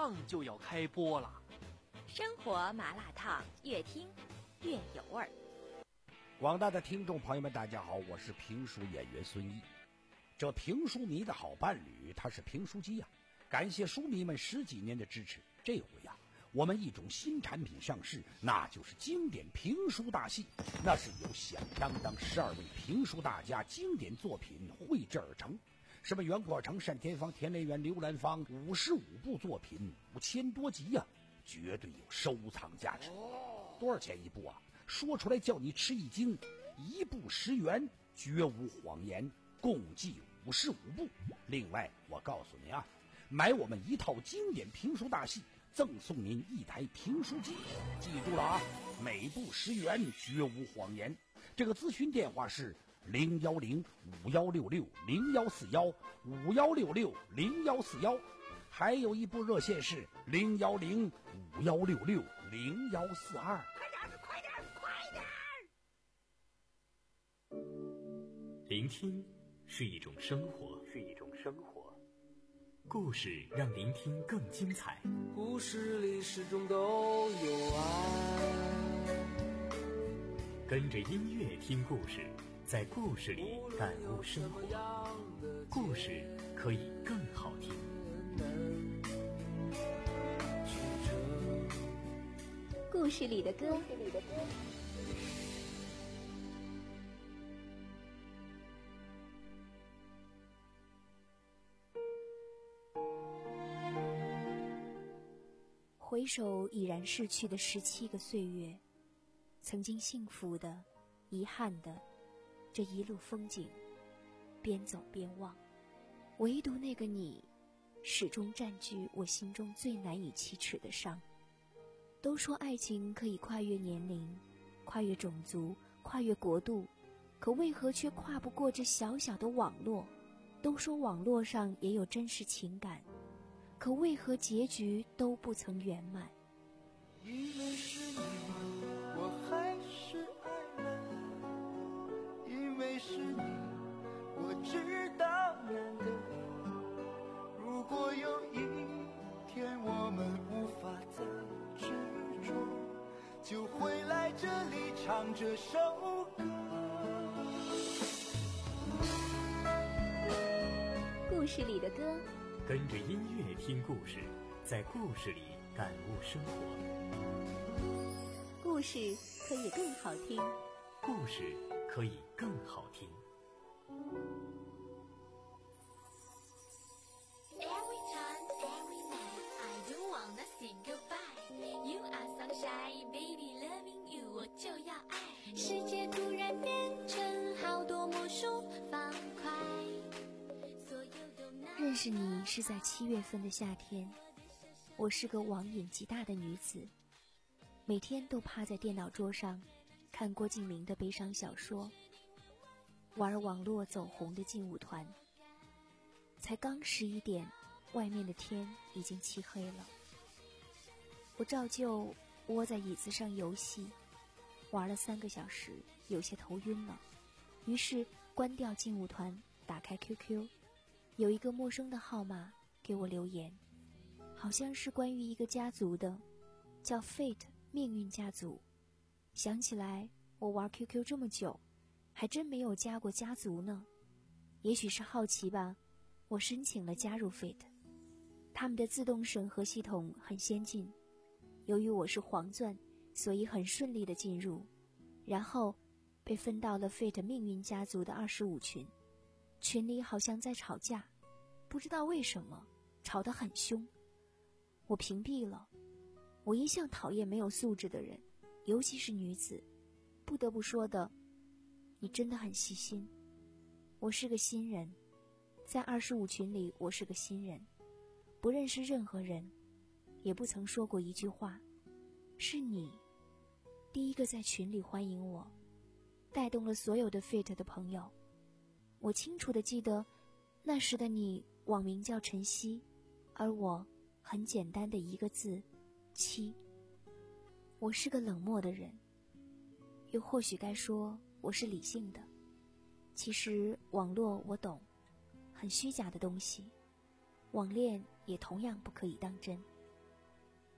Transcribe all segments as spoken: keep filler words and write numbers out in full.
上就要开播了。 生活麻辣烫，越听越有味儿。 广大的听众朋友们，大家好，我是评书演员孙一。这评书迷的好伴侣，他是评书机呀、啊！感谢书迷们十几年的支持。这回呀、啊，我们一种新产品上市，那就是经典评书大戏。那是由响当当十二位评书大家经典作品绘制而成。什么袁阔成、单田芳、田连元、刘兰芳，五十五部作品，五千多集呀、啊，绝对有收藏价值。多少钱一部啊？说出来叫你吃一惊，一部十元，绝无谎言，共计五十五部。另外，我告诉你啊，买我们一套经典评书大戏，赠送您一台评书机。记住了啊，每部十元，绝无谎言。这个咨询电话是零幺零五幺六六零幺四幺五幺六六零幺四幺，还有一部热线是零幺零五幺六六零幺四二。 快点，快点！ 聆听是一种生活，是一种生活。故事让聆听更精彩。 故事里始终都有爱。 跟着音乐听故事，在故事里感悟生活。故事可以更好听。 故事里的歌。回首已然逝去的十七个岁月，曾经幸福的、遗憾的，这一路风景，边走边望，唯独那个你，始终占据我心中最难以启齿的伤。都说爱情可以跨越年龄，跨越种族，跨越国度，可为何却跨不过这小小的网络？都说网络上也有真实情感，可为何结局都不曾圆满？ 因为是你，我还是爱了；因为是你，我知道难得。如果有一天我们无法再执着，就会来这里唱这首歌。 故事里的歌， 跟着音乐听故事，在故事里感悟生活。 故事可以更好听， 故事可以更好听。 Every time, every night, I don't wanna say goodbye. You are sunshine, baby, loving you, 我就要爱。世界突然变成好多魔术方块。 认识你是在七月份的夏天，我是个网瘾极大的女子，每天都趴在电脑桌上看郭敬明的悲伤小说，玩网络走红的劲舞团。才刚十一点，外面的天已经漆黑了。我照旧窝在椅子上游戏，玩了三个小时，有些头晕了，于是关掉劲舞团，打开 Q Q，有一个陌生的号码给我留言，好像是关于一个家族的，叫 Fate 命运家族。想起来我玩 Q Q 这么久，还真没有加过家族呢。也许是好奇吧，我申请了加入 Fate。 他们的自动审核系统很先进，由于我是黄钻，所以很顺利的进入，然后被分到了 Fate 命运家族的二十五群。群里好像在吵架，不知道为什么吵得很凶，我屏蔽了。我一向讨厌没有素质的人，尤其是女子。不得不说的，你真的很细心。我是个新人，在二十五群里我是个新人，不认识任何人，也不曾说过一句话。是你第一个在群里欢迎我，带动了所有的 Fate 的朋友。我清楚地记得，那时的你网名叫晨曦，而我很简单的一个字，七。我是个冷漠的人，又或许该说我是理性的。其实网络我懂，很虚假的东西，网恋也同样不可以当真。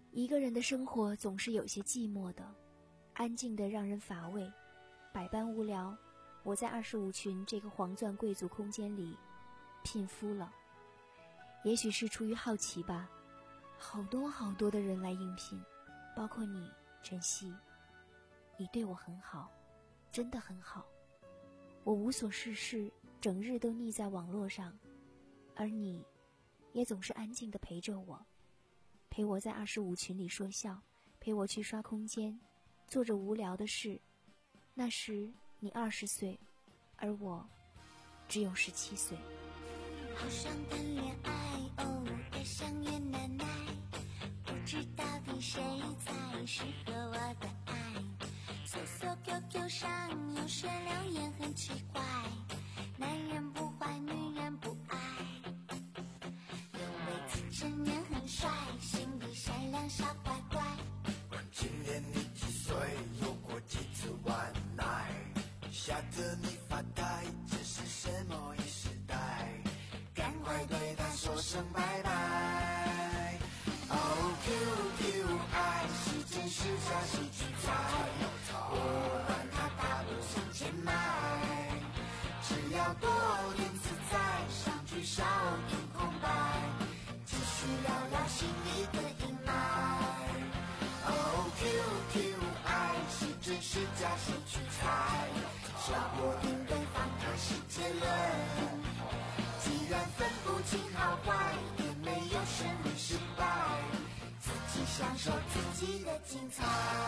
一个人的生活总是有些寂寞的，安静的让人乏味，百般无聊。我在二十五群这个黄钻贵族空间里聘夫了，也许是出于好奇吧，好多好多的人来应聘，包括你，晨曦。你对我很好，真的很好。我无所事事，整日都腻在网络上，而你也总是安静地陪着我，陪我在二十五群里说笑，陪我去刷空间，做着无聊的事。那时你二十岁，而我只有十七岁。 好想谈恋爱，哦，也想演奶奶，不知到底谁才适合我的爱。搜索 Q Q 上有些留言很奇怪，男人不坏，女人不爱。有位自称年很帅，心地善良小乖乖。 问今年你几岁？有过几次晚奶？吓得你发呆，这是什么一时代？赶快对他说声拜拜。哦 Q Q 爱是真是假谁去猜？我管他大步向前迈，只要多点自在，上句少点空白，继续聊聊心里的阴霾。哦 Q Q 爱是真是假谁去猜？少过定对方他是结论，既然分不清好坏，也没有胜利失败，自己享受自己的精彩。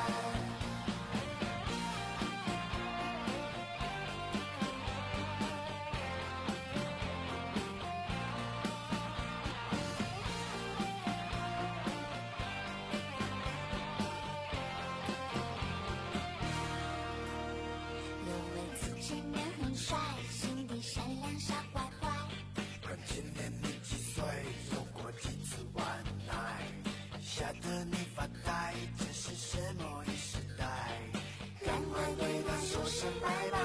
吓得你发呆，这是什么一时代？赶快对他说声拜拜。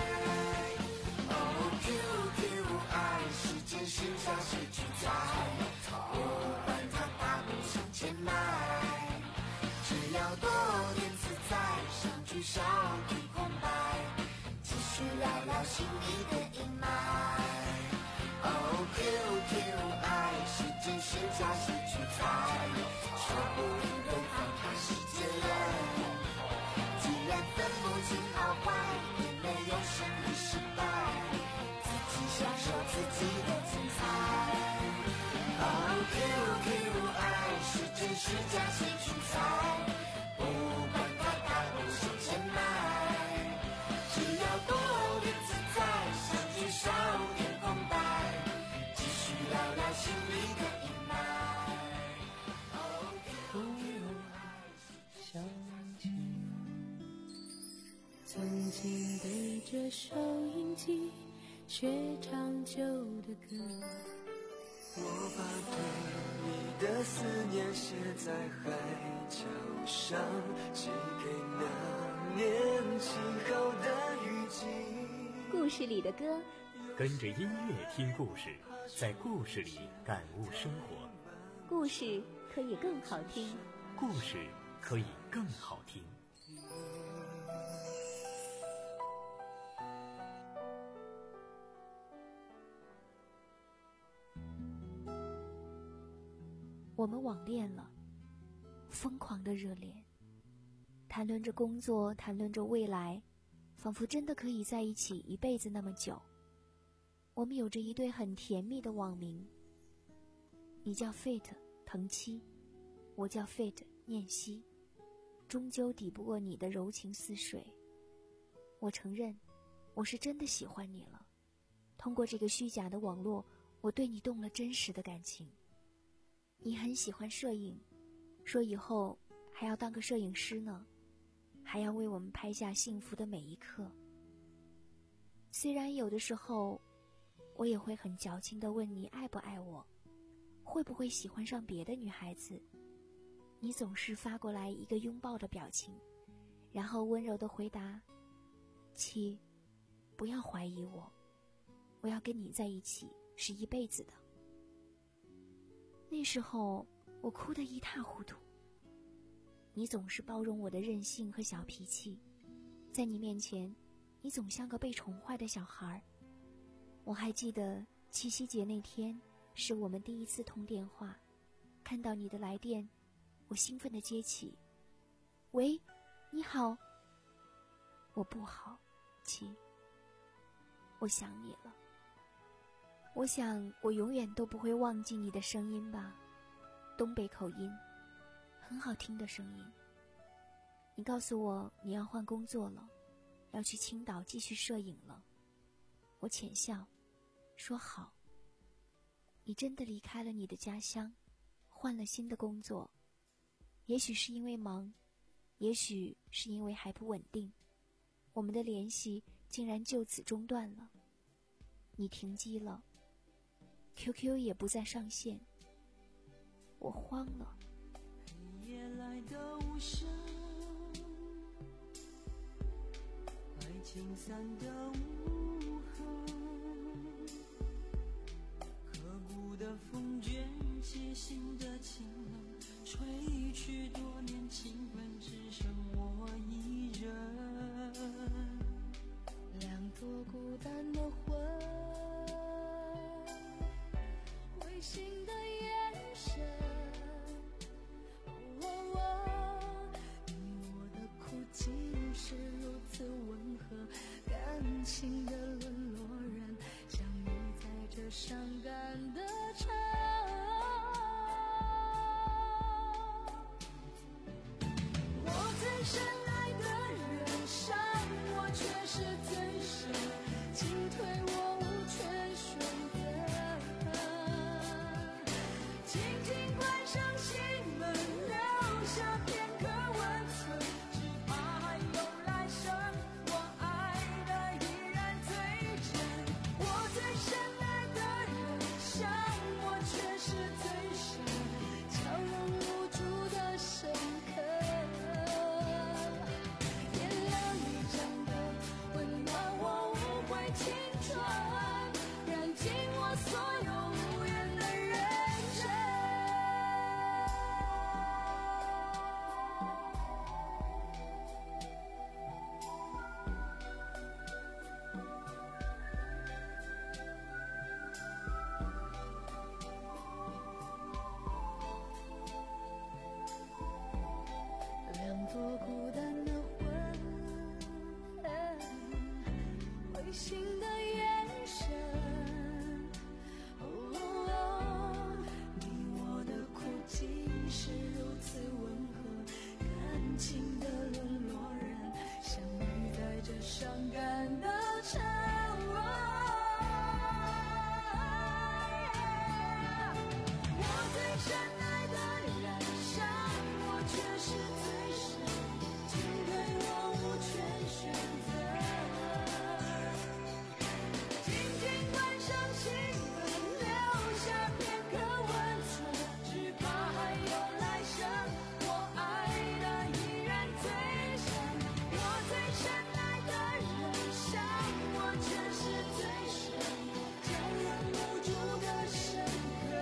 哦 Q Q 爱是真是假谁去猜？我管他大步向前迈，只要多点自在，上句少点空白，继续聊聊心里的阴霾。哦 Q Q 爱是真是假谁去猜？说不定对方他是结论，既然分不清好坏，也没有胜利失败，自己享受自己的精彩。哦 Q Q 爱是真是假谁去猜？不管他大步向前迈，只要多点自在，相聚少点空白，继续聊聊心里的阴霾。 曾经对着收音机学唱旧的歌， 我把对你的思念写在海角上，寄给那年晴好的雨季。 故事里的歌， 跟着音乐听故事，在故事里感悟生活。 故事可以更好听， 故事可以更好听。 我们网恋了，疯狂的热恋，谈论着工作，谈论着未来，仿佛真的可以在一起一辈子那么久。我们有着一对很甜蜜的网名，你叫 Fate 藤七，我叫 Fate 念希，终究抵不过你的柔情似水。我承认，我是真的喜欢你了。通过这个虚假的网络，我对你动了真实的感情。你很喜欢摄影，说以后还要当个摄影师呢，还要为我们拍下幸福的每一刻。虽然有的时候我也会很矫情地问你爱不爱我，会不会喜欢上别的女孩子，你总是发过来一个拥抱的表情，然后温柔地回答：七，不要怀疑我，我要跟你在一起是一辈子的。那时候我哭得一塌糊涂， 你总是包容我的任性和小脾气，在你面前，你总像个被宠坏的小孩。我还记得七夕节那天是我们第一次通电话，看到你的来电，我兴奋地接起。喂，你好。我不好，七，我想你了。我想我永远都不会忘记你的声音吧，东北口音，很好听的声音。你告诉我你要换工作了，要去青岛继续摄影了。我浅笑说好。你真的离开了你的家乡，换了新的工作，也许是因为忙，也许是因为还不稳定，我们的联系竟然就此中断了。你停机了， Q Q 也不再上线，我慌了。 黑夜来的无声，爱情散的无痕，刻骨的风卷起心的情冷，吹去多年情分，只剩我一人。 两朵孤单的魂，灰心的眼神，哦哦哦，你我的苦竟是如此温和，感情的沦落人，相遇在这伤感的城。我最深爱的人伤我却是最深，进退我无权选择，轻轻关上心门，留下片刻温存，只怕还有来生，我爱的依然最真。我最深爱的人伤我却是最深，悄然无助的深刻，原谅你真的温暖我无悔青春，燃尽我所有无言的认真。两朵孤单的魂，灰心的眼神，哦哦哦，你我的苦竟是如此温和，感情的沦落人，相遇在这伤感的城。我最深爱的人伤我却是最深，进退我无权选择，轻轻关上心门，留下片刻温存，只怕还有来生，我爱的依然最深。我最深爱的人伤我却是最深，叫人无助的深刻。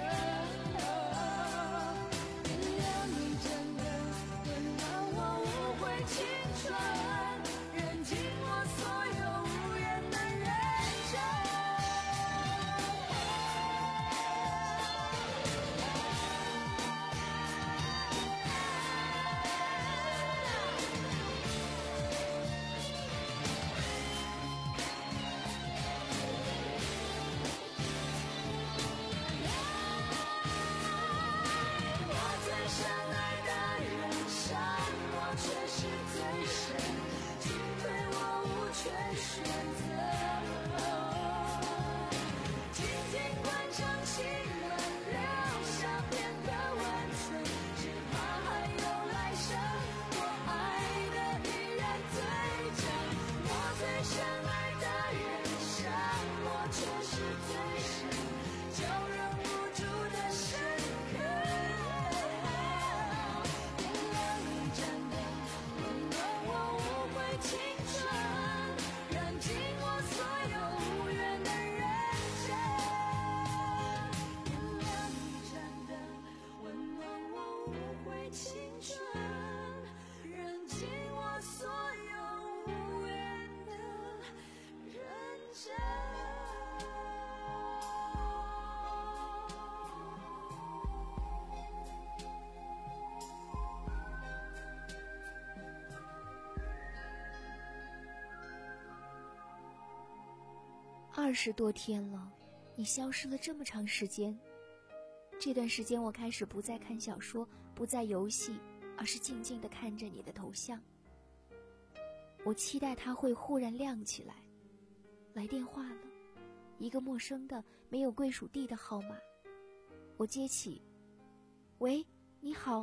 原谅你真的温暖我无悔青春，燃尽我所有无言的认真。我最深爱的人伤我却是最深，进退我无权选择，轻轻关上心门，留下片刻温存，只怕还有来生，我爱的依然最真。我最深爱的人伤我却是最深，叫人无助的深刻。原谅你真的温暖我无悔青春，燃尽我所有无缘的认真。原谅你真的温暖我无悔青春， 二十多天了，你消失了这么长时间。这段时间我开始不再看小说，不再游戏，而是静静地看着你的头像。我期待它会忽然亮起来。来电话了，一个陌生的没有归属地的号码。我接起，喂，你好。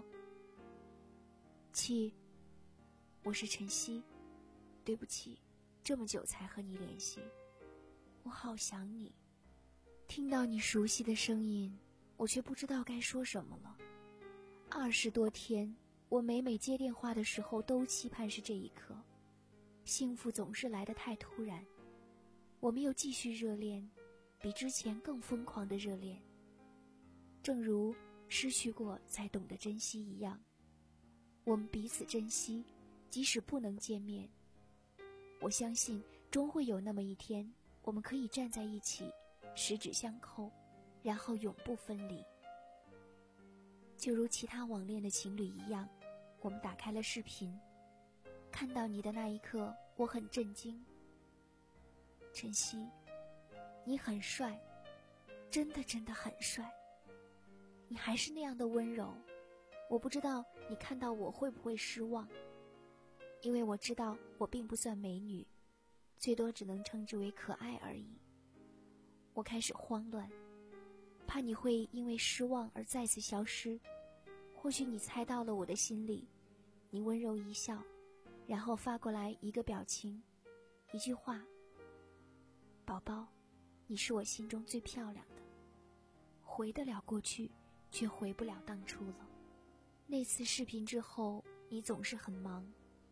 七，我是晨曦，对不起，这么久才和你联系，我好想你。听到你熟悉的声音，我却不知道该说什么了。二十多天，我每每接电话的时候都期盼是这一刻。幸福总是来得太突然，我们又继续热恋，比之前更疯狂的热恋。正如失去过才懂得珍惜一样，我们彼此珍惜，即使不能见面。我相信终会有那么一天，我们可以站在一起，十指相扣，然后永不分离。就如其他网恋的情侣一样，我们打开了视频，看到你的那一刻，我很震惊。晨曦，你很帅，真的真的很帅。你还是那样的温柔，我不知道你看到我会不会失望，因为我知道我并不算美女，最多只能称之为可爱而已。我开始慌乱，怕你会因为失望而再次消失。或许你猜到了我的心理，你温柔一笑，然后发过来一个表情，一句话：宝宝，你是我心中最漂亮的。回得了过去，却回不了当初了。那次视频之后，你总是很忙，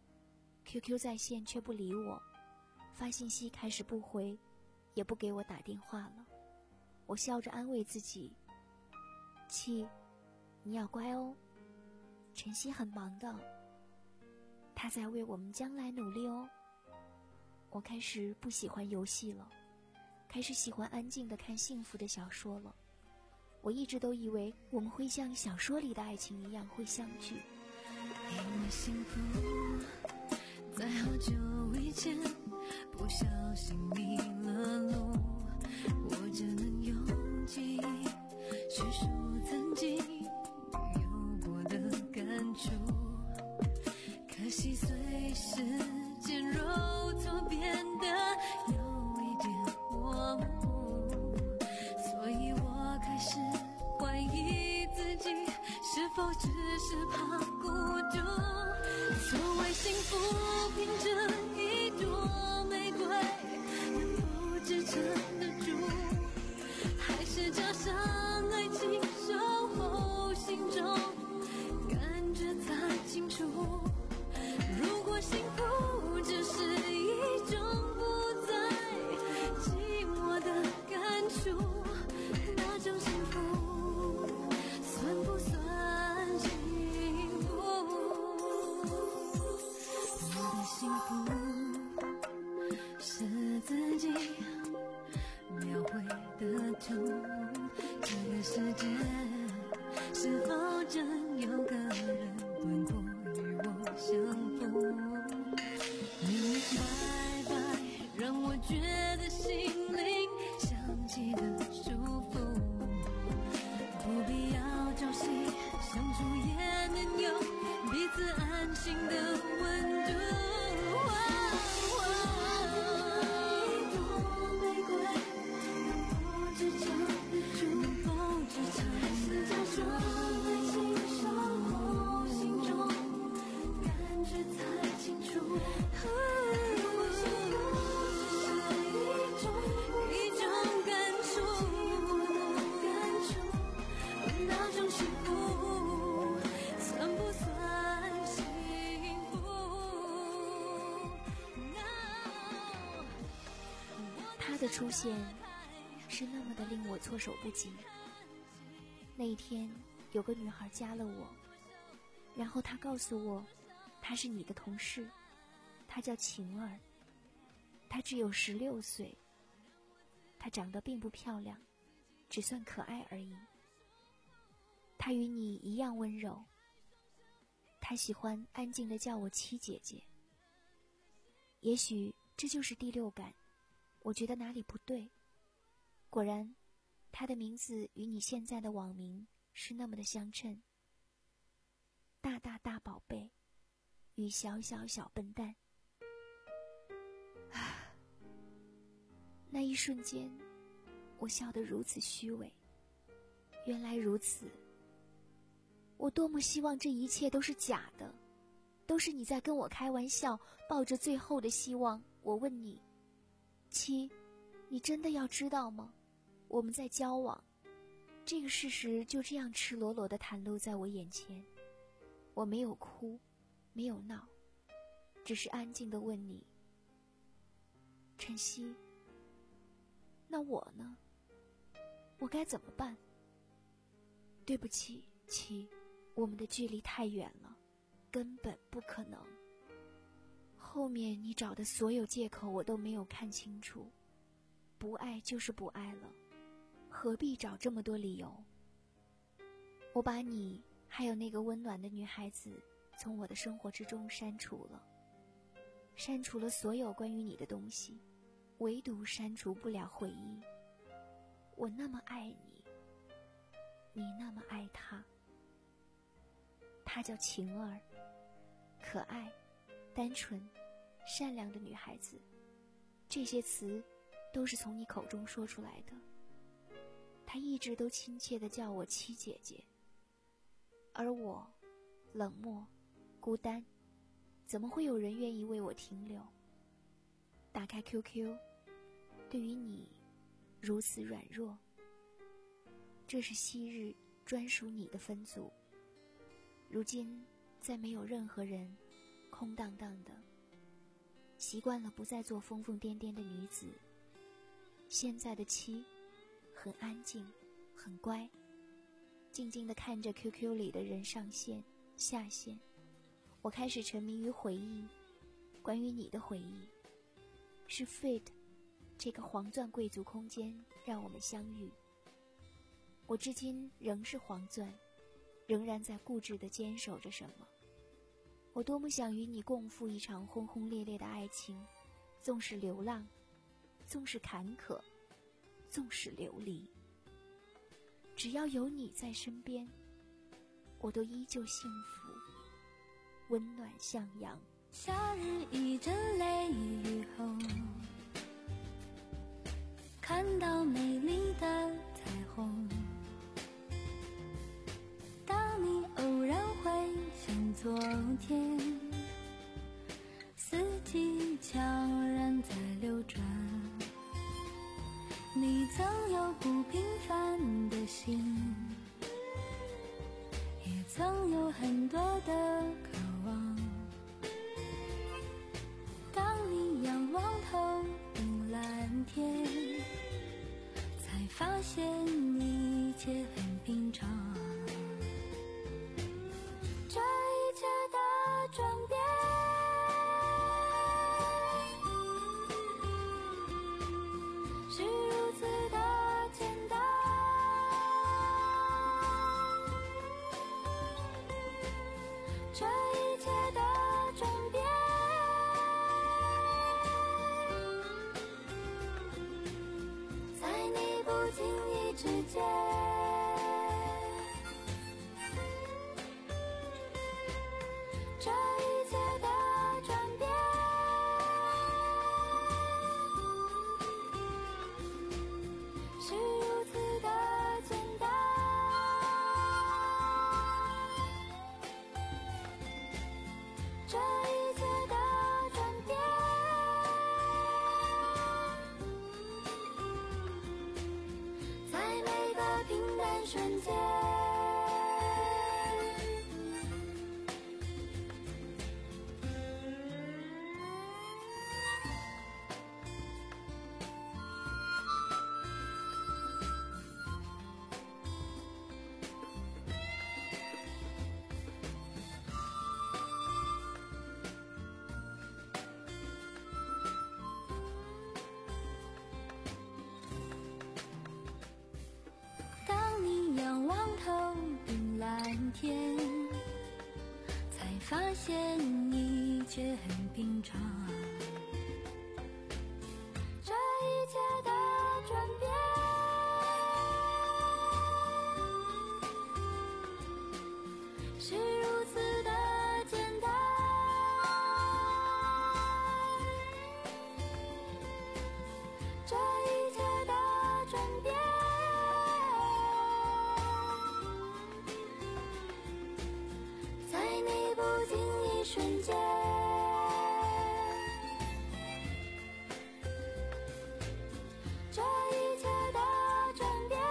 Q Q 在线却不理我，发信息开始不回，也不给我打电话了。我笑着安慰自己，七，你要乖哦，晨曦很忙的，他在为我们将来努力哦。我开始不喜欢游戏了，开始喜欢安静的看幸福的小说了。我一直都以为我们会像小说里的爱情一样会相聚。 因为幸福在好久以前不小心迷了路，我只能用记忆叙述曾经有过的感触，可惜随时间揉搓变得有一点模糊，所以我开始怀疑自己是否只是怕孤独。所谓幸福凭着一朵玫瑰能否支撑得住，还是加上爱情守候心中感觉才清楚。如果幸福只是一种不再寂寞的感触，那种幸福算不算幸福？我的幸福是自己描绘的图，这个世界是否真有个人轮廓与我相符？明明白白让我觉得心灵响起的舒服，不必要朝夕相处也能有彼此安心的温度。一朵玫瑰能否支撑得住？能否支撑得住？爱情守候心中感觉才清楚。一种感触，那种幸福算不算幸福？ 他的出现是那么的令我措手不及。那一天有个女孩加了我，然后她告诉我她是你的同事，她叫晴儿，她只有十六岁，她长得并不漂亮，只算可爱而已。她与你一样温柔，她喜欢安静地叫我七姐姐。也许这就是第六感，我觉得哪里不对， 果然，他的名字与你现在的网名是那么的相称。大大大宝贝与小小小笨蛋。啊，那一瞬间，我笑得如此虚伪。原来如此，我多么希望这一切都是假的，都是你在跟我开玩笑，抱着最后的希望。我问你，七，你真的要知道吗？我们在交往。这个事实就这样赤裸裸地袒露在我眼前。我没有哭，没有闹，只是安静地问你，晨曦，那我呢？我该怎么办？对不起，七，我们的距离太远了，根本不可能。后面你找的所有借口我都没有看清楚，不爱就是不爱了，何必找这么多理由？我把你还有那个温暖的女孩子从我的生活之中删除了，删除了所有关于你的东西，唯独删除不了回忆。我那么爱你，你那么爱她。她叫晴儿，可爱、单纯、善良的女孩子，这些词都是从你口中说出来的。她一直都亲切地叫我七姐姐，而我冷漠、孤单，怎么会有人愿意为我停留？打开 Q Q， 对于你如此软弱，这是昔日专属你的分组，如今再没有任何人，空荡荡的。习惯了不再做疯疯癫癫的女子，现在的七很安静，很乖，静静地看着 Q Q 里的人上线下线。我开始沉迷于回忆，关于你的回忆，是 Fate 这个黄钻贵族空间让我们相遇。我至今仍是黄钻，仍然在固执地坚守着什么。我多么想与你共赴一场轰轰烈烈的爱情，纵使流浪，纵使坎坷，纵使流离，只要有你在身边，我都依旧幸福，温暖向阳。 夏日一阵雷雨后，看到美丽的彩虹。当你偶然回想昨天，四季悄然在流转，你曾有不平凡的心，也曾有很多的渴望。当你仰望头顶蓝天，才发现一切很平常。这一切的转变，是如此的简单。这一切的转变，在你不经意之间。这一切的转变，是如此的简单。这一切的转变，在每个平淡瞬间。当你仰望头顶蓝天，才发现一切很平常。这一切的转变， 瞬间，这一切的转变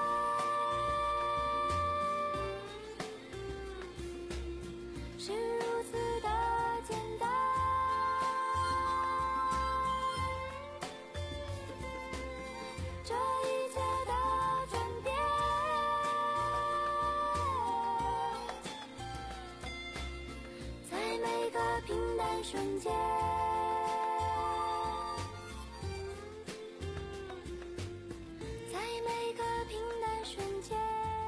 是如此的简单，这一切的转变在每个平淡瞬间，在每个平淡瞬间。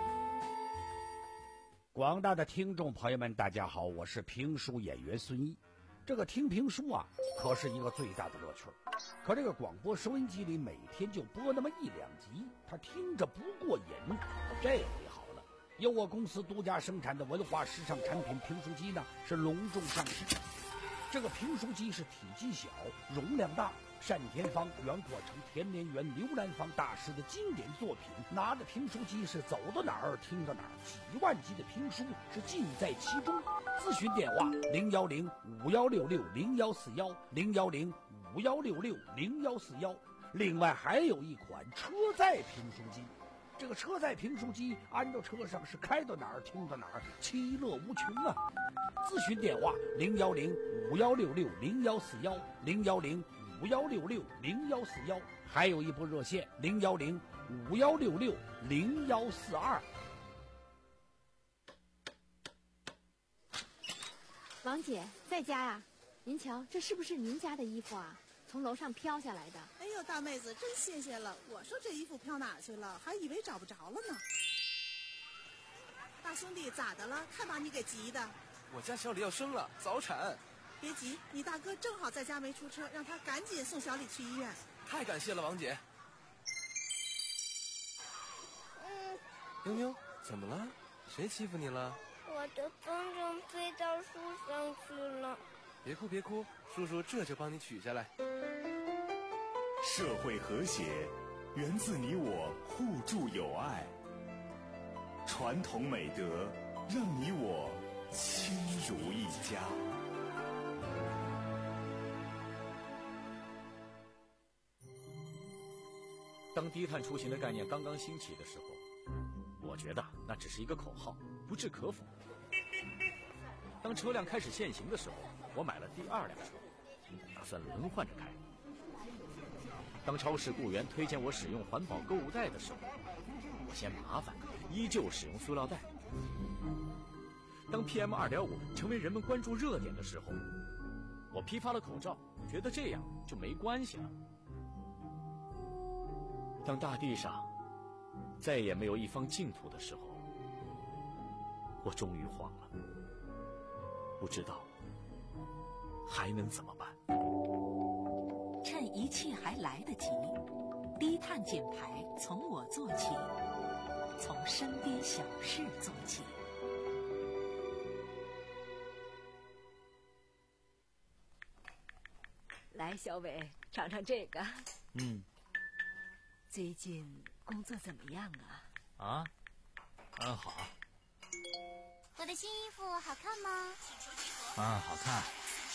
广大的听众朋友们，大家好，我是评书演员孙一。这个听评书啊，可是一个最大的乐趣儿。可这个广播收音机里每天就播那么一两集，他听着不过瘾。这回好了，由我公司独家生产的文化时尚产品评书机呢，是隆重上市。这个评书机是体积小、容量大，单田芳、袁阔成、田连元、刘兰芳大师的经典作品。拿着评书机是走到哪儿听到哪儿，几万集的评书是尽在其中。咨询电话零幺零五幺六六零幺四幺零幺零五幺六六零幺四幺。另外还有一款车载评书机。这个车载评书机安到车上是开到哪儿听到哪儿，其乐无穷啊！咨询电话零幺零五幺六六零幺四幺零幺零五幺六六零幺四幺，还有一部热线零幺零五幺六六零幺四二。 王姐在家呀？您瞧，这是不是您家的衣服啊？从楼上飘下来的。 哎呦，大妹子，真谢谢了！我说这衣服飘哪去了，还以为找不着了呢。大兄弟，咋的了？看把你给急的。 我家小李要生了，早产。 别急，你大哥正好在家没出车，让他赶紧送小李去医院。 太感谢了，王姐。 嗯， 妞妞，怎么了？谁欺负你了？ 我的风筝飞到树上去了。 别哭别哭，叔叔这就帮你取下来。 社会和谐源自你我互助友爱，传统美德让你我亲如一家。 当低碳出行的概念刚刚兴起的时候，我觉得那只是一个口号，不置可否。当车辆开始限行的时候，我买了第二辆车，打算轮换着开。当超市雇员推荐我使用环保购物袋的时候，我嫌麻烦，依旧使用塑料袋。当 P M 二点五 成为人们关注热点的时候，我批发了口罩，觉得这样就没关系了。当大地上再也没有一方净土的时候，我终于慌了，不知道还能怎么办。 趁一切还来得及，低碳减排从我做起，从身边小事做起。 来，小伟，尝尝这个。 嗯。 最近工作怎么样啊？ 啊，很好。 我的新衣服好看吗？ 嗯，好看。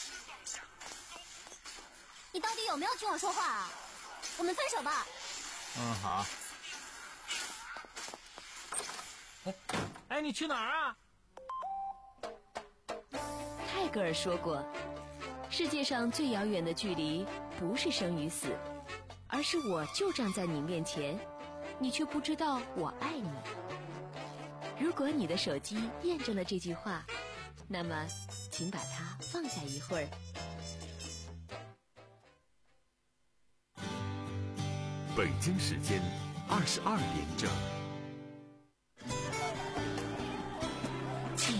你到底有没有听我说话啊？我们分手吧。 嗯，好。哎，哎，你去哪儿啊？ 泰戈尔说过，世界上最遥远的距离不是生与死，而是我就站在你面前，你却不知道我爱你。如果你的手机验证了这句话，那么请把它放下一会儿。 北京时间二十二点整。